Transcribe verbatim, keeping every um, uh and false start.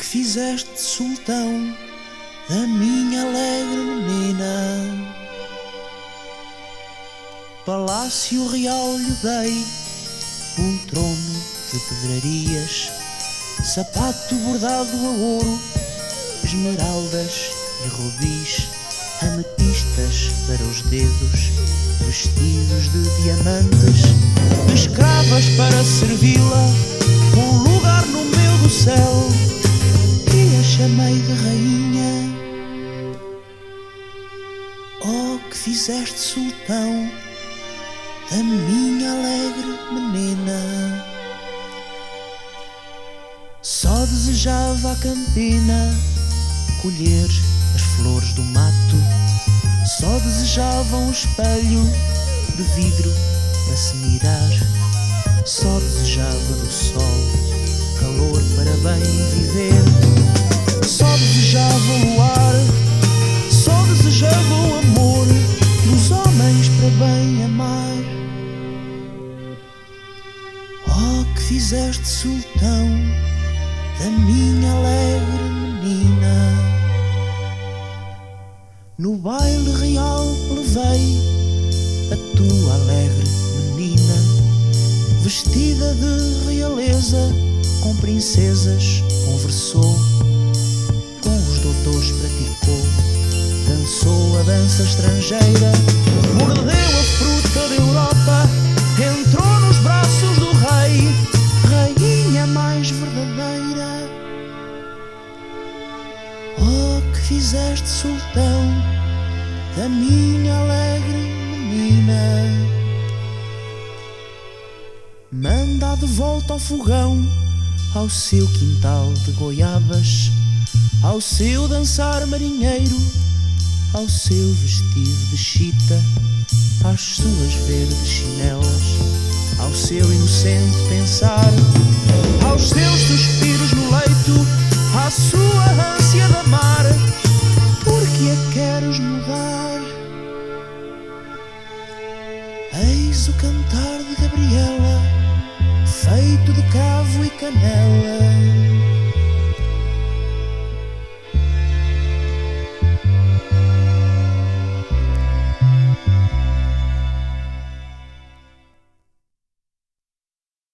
fizeste sultão da minha alegre menina. Palácio real lhe dei, um trono de pedrarias, sapato bordado a ouro, esmeraldas e rubis, ametistas para os dedos, vestidos de diamantes, escravas para servi-la, um lugar no meu do céu, e a chamei de rainha. Oh, que fizeste sultão da minha alegre menina. Só desejava a campina colher as flores do mato, só desejava um espelho de vidro para se mirar, só desejava do sol calor para bem viver, só desejava o ar, só desejava o amor dos homens para bem amar. Oh, que fizeste sultão da minha alegre menina. No baile real levei a tua alegre menina, vestida de realeza, com princesas conversou, com os doutores praticou, dançou a dança estrangeira, mordeu a fruta da Europa, entrou nos braços do rei, rainha mais verdadeira. Oh, que fizeste sultão da minha alegre menina. Manda de volta ao fogão, ao seu quintal de goiabas, ao seu dançar marinheiro, ao seu vestido de chita, às suas verdes chinelas, ao seu inocente pensar, aos seus suspiros no leito, à sua ânsia de amar. Por que a queres mudar? Eis o cantar de Gabriela, feito de cravo e canela.